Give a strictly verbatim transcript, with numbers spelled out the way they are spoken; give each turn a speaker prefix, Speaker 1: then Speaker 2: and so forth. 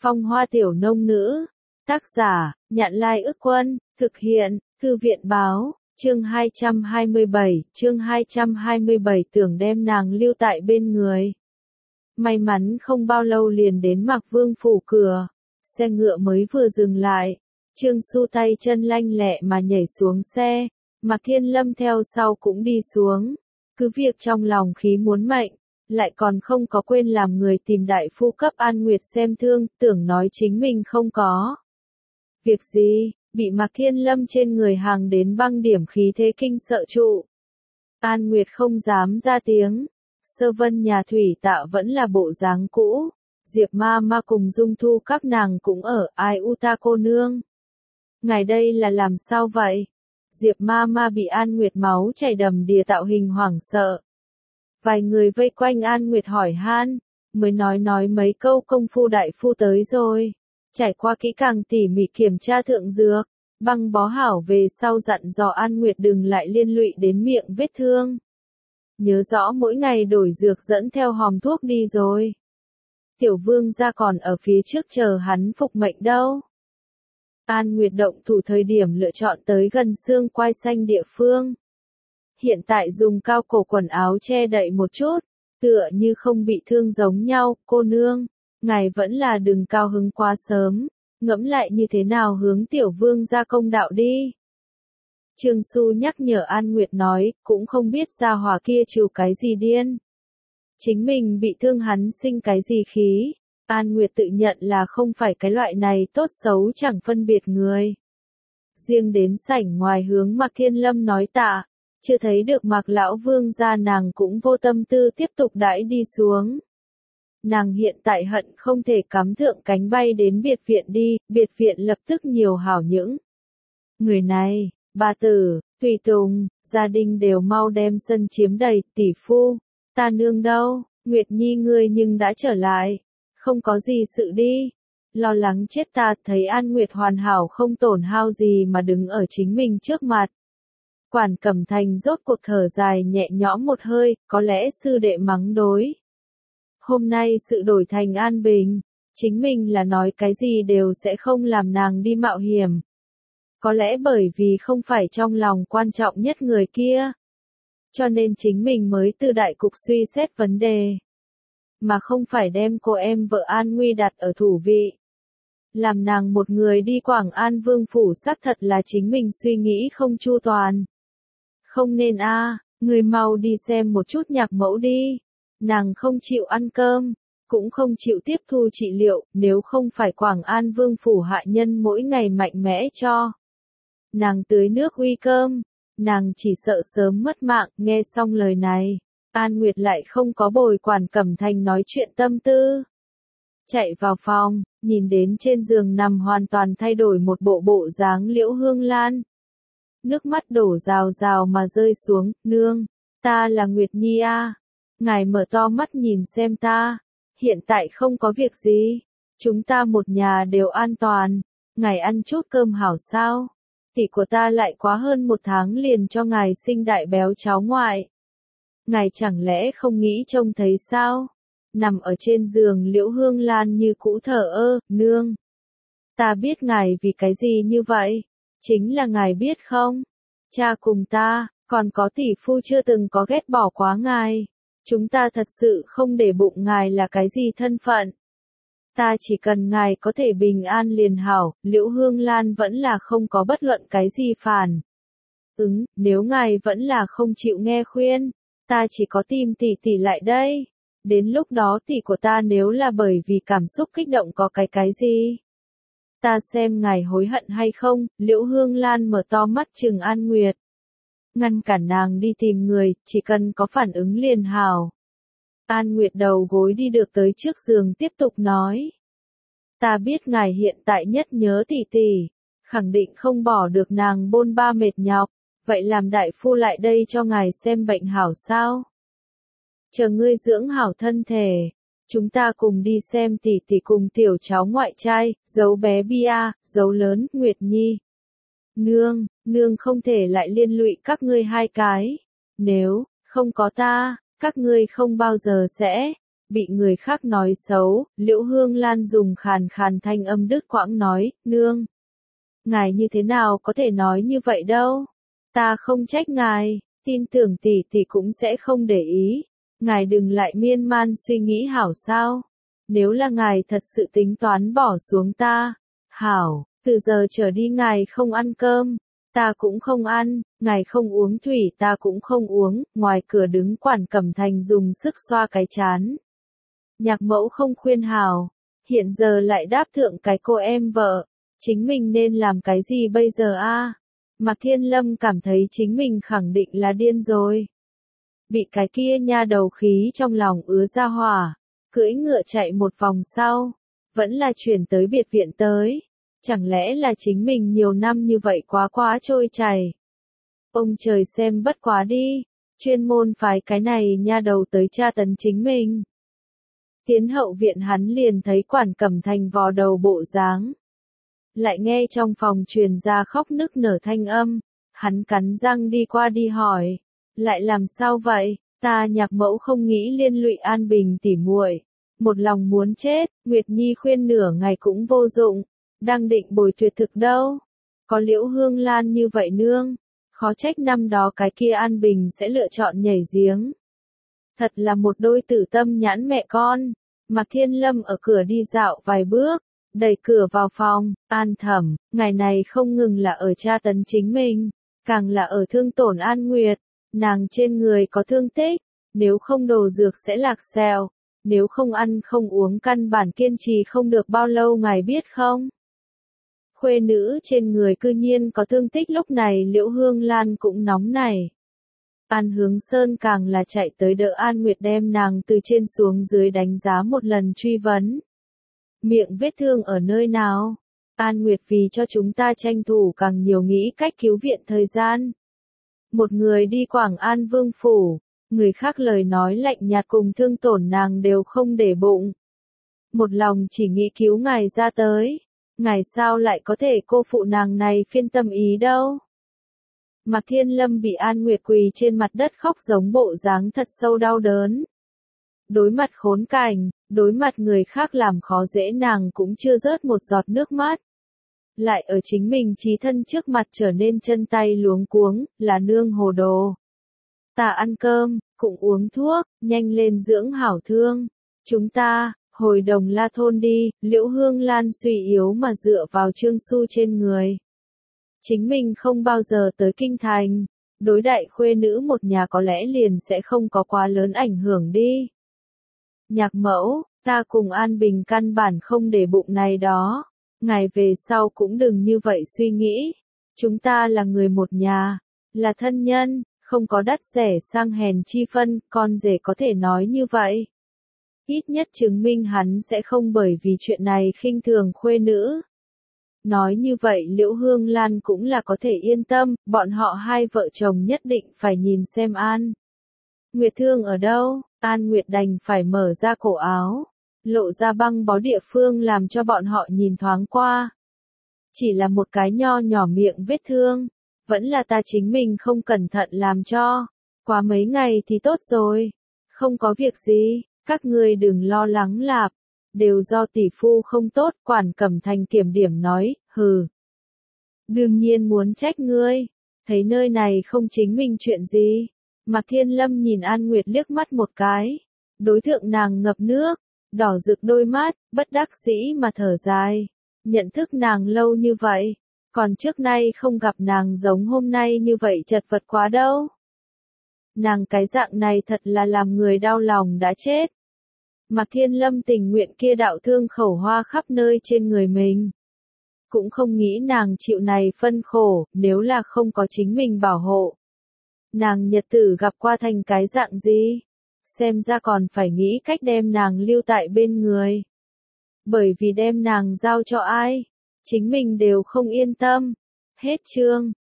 Speaker 1: Phong Hoa Tiểu Nông Nữ. Tác giả, Nhạn Lai Ức Quân, thực hiện, Thư viện Báo, chương hai trăm hai mươi bảy, chương hai trăm hai mươi bảy tưởng đem nàng lưu tại bên người. May mắn không bao lâu liền đến Mạc Vương phủ cửa, xe ngựa mới vừa dừng lại, Trương Xu tay chân lanh lẹ mà nhảy xuống xe, Mạc Thiên Lâm theo sau cũng đi xuống, cứ việc trong lòng khí muốn mệnh, lại còn không có quên làm người tìm đại phu cấp An Nguyệt xem thương, tưởng nói chính mình không có việc gì, bị Mạc Thiên Lâm trên người hàng đến băng điểm khí thế kinh sợ trụ. An Nguyệt không dám ra tiếng, Sơ Vân nhà thủy tạ vẫn là bộ dáng cũ, Diệp ma ma cùng Dung Thu các nàng cũng ở, ai u ta cô nương. Ngài đây là làm sao vậy? Diệp ma ma bị An Nguyệt máu chảy đầm đìa tạo hình hoảng sợ. Vài người vây quanh An Nguyệt hỏi han, mới nói nói mấy câu công phu đại phu tới rồi. Trải qua kỹ càng tỉ mỉ kiểm tra thượng dược, băng bó hảo về sau dặn dò An Nguyệt đừng lại liên lụy đến miệng vết thương. Nhớ rõ mỗi ngày đổi dược dẫn theo hòm thuốc đi rồi. Tiểu vương gia còn ở phía trước chờ hắn phục mệnh đâu. An Nguyệt động thủ thời điểm lựa chọn tới gần xương quai xanh địa phương. Hiện tại dùng cao cổ quần áo che đậy một chút, tựa như không bị thương giống nhau, cô nương. Ngài vẫn là đừng cao hứng quá sớm, ngẫm lại như thế nào hướng tiểu vương ra công đạo đi. Trương Xu nhắc nhở An Nguyệt nói, cũng không biết gia hỏa kia chịu cái gì điên. Chính mình bị thương hắn sinh cái gì khí, An Nguyệt tự nhận là không phải cái loại này tốt xấu chẳng phân biệt người. Riêng đến sảnh ngoài hướng Mạc Thiên Lâm nói tạ, chưa thấy được Mạc lão vương gia nàng cũng vô tâm tư tiếp tục đãi đi xuống. Nàng hiện tại hận không thể cắm thượng cánh bay đến biệt viện đi, biệt viện lập tức nhiều hảo những. Người này, bà tử, tùy tùng, gia đình đều mau đem sân chiếm đầy, tỷ phu, ta nương đâu, Nguyệt Nhi ngươi nhưng đã trở lại, không có gì sự đi. Lo lắng chết ta, thấy An Nguyệt hoàn hảo không tổn hao gì mà đứng ở chính mình trước mặt. Quản Cẩm Thành rốt cuộc thở dài nhẹ nhõm một hơi, có lẽ sư đệ mắng đối. Hôm nay sự đổi thành an bình, chính mình là nói cái gì đều sẽ không làm nàng đi mạo hiểm. Có lẽ bởi vì không phải trong lòng quan trọng nhất người kia. Cho nên chính mình mới từ đại cục suy xét vấn đề. Mà không phải đem cô em vợ An Nguy đặt ở thủ vị. Làm nàng một người đi Quảng An Vương phủ xác thật là chính mình suy nghĩ không chu toàn. Không nên a, à, người mau đi xem một chút nhạc mẫu đi. Nàng không chịu ăn cơm, cũng không chịu tiếp thu trị liệu, nếu không phải Quảng An Vương phủ hạ nhân mỗi ngày mạnh mẽ cho. Nàng tưới nước uy cơm, nàng chỉ sợ sớm mất mạng, nghe xong lời này, An Nguyệt lại không có bồi Quản Cẩm Thành nói chuyện tâm tư. Chạy vào phòng, nhìn đến trên giường nằm hoàn toàn thay đổi một bộ bộ dáng Liễu Hương Lan. Nước mắt đổ rào rào mà rơi xuống, nương, ta là Nguyệt Nhi a. Ngài mở to mắt nhìn xem ta, hiện tại không có việc gì, chúng ta một nhà đều an toàn, ngài ăn chút cơm hảo sao, tỷ của ta lại quá hơn một tháng liền cho ngài sinh đại béo cháu ngoại. Ngài chẳng lẽ không nghĩ trông thấy sao? Nằm ở trên giường Liễu Hương Lan như cũ thở ơ, nương. Ta biết ngài vì cái gì như vậy, chính là ngài biết không? Cha cùng ta, còn có tỷ phu chưa từng có ghét bỏ quá ngài. Chúng ta thật sự không để bụng ngài là cái gì thân phận. Ta chỉ cần ngài có thể bình an liền hảo, Liễu Hương Lan vẫn là không có bất luận cái gì phản. Ứng, nếu ngài vẫn là không chịu nghe khuyên, ta chỉ có tìm tỷ tỷ lại đây. Đến lúc đó tỷ của ta nếu là bởi vì cảm xúc kích động có cái cái gì. Ta xem ngài hối hận hay không, Liễu Hương Lan mở to mắt trừng An Nguyệt. Ngăn cản nàng đi tìm người, chỉ cần có phản ứng liền hảo. An Nguyệt đầu gối đi được tới trước giường tiếp tục nói. Ta biết ngài hiện tại nhất nhớ tỷ tỷ, khẳng định không bỏ được nàng bôn ba mệt nhọc, vậy làm đại phu lại đây cho ngài xem bệnh hảo sao? Chờ ngươi dưỡng hảo thân thể, chúng ta cùng đi xem tỷ tỷ cùng tiểu cháu ngoại trai, dấu bé Bia, dấu lớn, Nguyệt Nhi. Nương, nương không thể lại liên lụy các ngươi hai cái. Nếu không có ta, các ngươi không bao giờ sẽ bị người khác nói xấu, Liễu Hương Lan dùng khàn khàn thanh âm đứt quãng nói, nương. Ngài như thế nào có thể nói như vậy đâu? Ta không trách ngài, tin tưởng tỷ tỷ cũng sẽ không để ý. Ngài đừng lại miên man suy nghĩ hảo sao? Nếu là ngài thật sự tính toán bỏ xuống ta, hảo, từ giờ trở đi ngài không ăn cơm, ta cũng không ăn, ngài không uống thủy ta cũng không uống, ngoài cửa đứng Quản Cẩm Thành dùng sức xoa cái chán. Nhạc mẫu không khuyên hảo, hiện giờ lại đáp thượng cái cô em vợ, chính mình nên làm cái gì bây giờ a? Mạc Thiên Lâm cảm thấy chính mình khẳng định là điên rồi. Bị cái kia nha đầu khí trong lòng ứa ra hỏa, cưỡi ngựa chạy một vòng sau, vẫn là chuyển tới biệt viện tới. Chẳng lẽ là chính mình nhiều năm như vậy quá quá trôi chảy. Ông trời xem bất quá đi, chuyên môn phái cái này nha đầu tới tra tấn chính mình. Tiến hậu viện hắn liền thấy Quản Cẩm Thành vò đầu bộ dáng. Lại nghe trong phòng truyền ra khóc nức nở thanh âm, hắn cắn răng đi qua đi hỏi, lại làm sao vậy, ta Nhạc mẫu không nghĩ liên lụy An Bình tỉ muội, một lòng muốn chết, Nguyệt Nhi khuyên nửa ngày cũng vô dụng, đang định bồi tuyệt thực đâu, có Liễu Hương Lan như vậy nương, khó trách năm đó cái kia An Bình sẽ lựa chọn nhảy giếng. Thật là một đôi tử tâm nhãn mẹ con. Mạc Thiên Lâm ở cửa đi dạo vài bước, đẩy cửa vào phòng, An Thẩm, ngày này không ngừng là ở tra tấn chính mình, càng là ở thương tổn An Nguyệt, nàng trên người có thương tích, nếu không đồ dược sẽ lạc xèo, nếu không ăn không uống căn bản kiên trì không được bao lâu ngài biết không? Khuê nữ trên người cư nhiên có thương tích lúc này Liễu Hương Lan cũng nóng nảy. An Hướng Sơn càng là chạy tới đỡ An Nguyệt đem nàng từ trên xuống dưới đánh giá một lần truy vấn. Miệng vết thương ở nơi nào? An Nguyệt vì cho chúng ta tranh thủ càng nhiều nghĩ cách cứu viện thời gian. Một người đi Quảng An Vương Phủ, người khác lời nói lạnh nhạt cùng thương tổn nàng đều không để bụng. Một lòng chỉ nghĩ cứu ngài ra tới. Ngài sao lại có thể cô phụ nàng này phiên tâm ý đâu? Mạc Thiên Lâm bị An Nguyệt quỳ trên mặt đất khóc giống bộ dáng thật sâu đau đớn. Đối mặt khốn cảnh, đối mặt người khác làm khó dễ nàng cũng chưa rớt một giọt nước mắt. Lại ở chính mình chí thân trước mặt trở nên chân tay luống cuống, là nương hồ đồ. Ta ăn cơm, cũng uống thuốc, nhanh lên dưỡng hảo thương. Chúng ta, hồi Đồng La thôn đi, Liễu Hương Lan suy yếu mà dựa vào Trương Xu trên người. Chính mình không bao giờ tới kinh thành, đối đại khuê nữ một nhà có lẽ liền sẽ không có quá lớn ảnh hưởng đi. Nhạc mẫu, ta cùng An Bình căn bản không để bụng này đó, ngài về sau cũng đừng như vậy suy nghĩ, chúng ta là người một nhà, là thân nhân, không có đắt rẻ sang hèn chi phân, con rể có thể nói như vậy. Ít nhất chứng minh hắn sẽ không bởi vì chuyện này khinh thường khuê nữ. Nói như vậy Liễu Hương Lan cũng là có thể yên tâm, bọn họ hai vợ chồng nhất định phải nhìn xem An Nguyệt thương ở đâu, An Nguyệt đành phải mở ra cổ áo, lộ ra băng bó địa phương làm cho bọn họ nhìn thoáng qua. Chỉ là một cái nho nhỏ miệng vết thương, vẫn là ta chính mình không cẩn thận làm cho, quá mấy ngày thì tốt rồi, không có việc gì, các ngươi đừng lo lắng lạp. Đều do tỷ phu không tốt, Quản Cẩm Thành kiểm điểm nói, hừ. Đương nhiên muốn trách ngươi, thấy nơi này không chính mình chuyện gì. Mạc Thiên Lâm nhìn An Nguyệt liếc mắt một cái, đối tượng nàng ngập nước, đỏ rực đôi mắt, bất đắc dĩ mà thở dài. Nhận thức nàng lâu như vậy, còn trước nay không gặp nàng giống hôm nay như vậy chật vật quá đâu. Nàng cái dạng này thật là làm người đau lòng đã chết. Mạc Thiên Lâm tình nguyện kia đạo thương khẩu hoa khắp nơi trên người mình. Cũng không nghĩ nàng chịu này phân khổ, nếu là không có chính mình bảo hộ. Nàng nhật tử gặp qua thành cái dạng gì? Xem ra còn phải nghĩ cách đem nàng lưu tại bên người. Bởi vì đem nàng giao cho ai? Chính mình đều không yên tâm. Hết chương.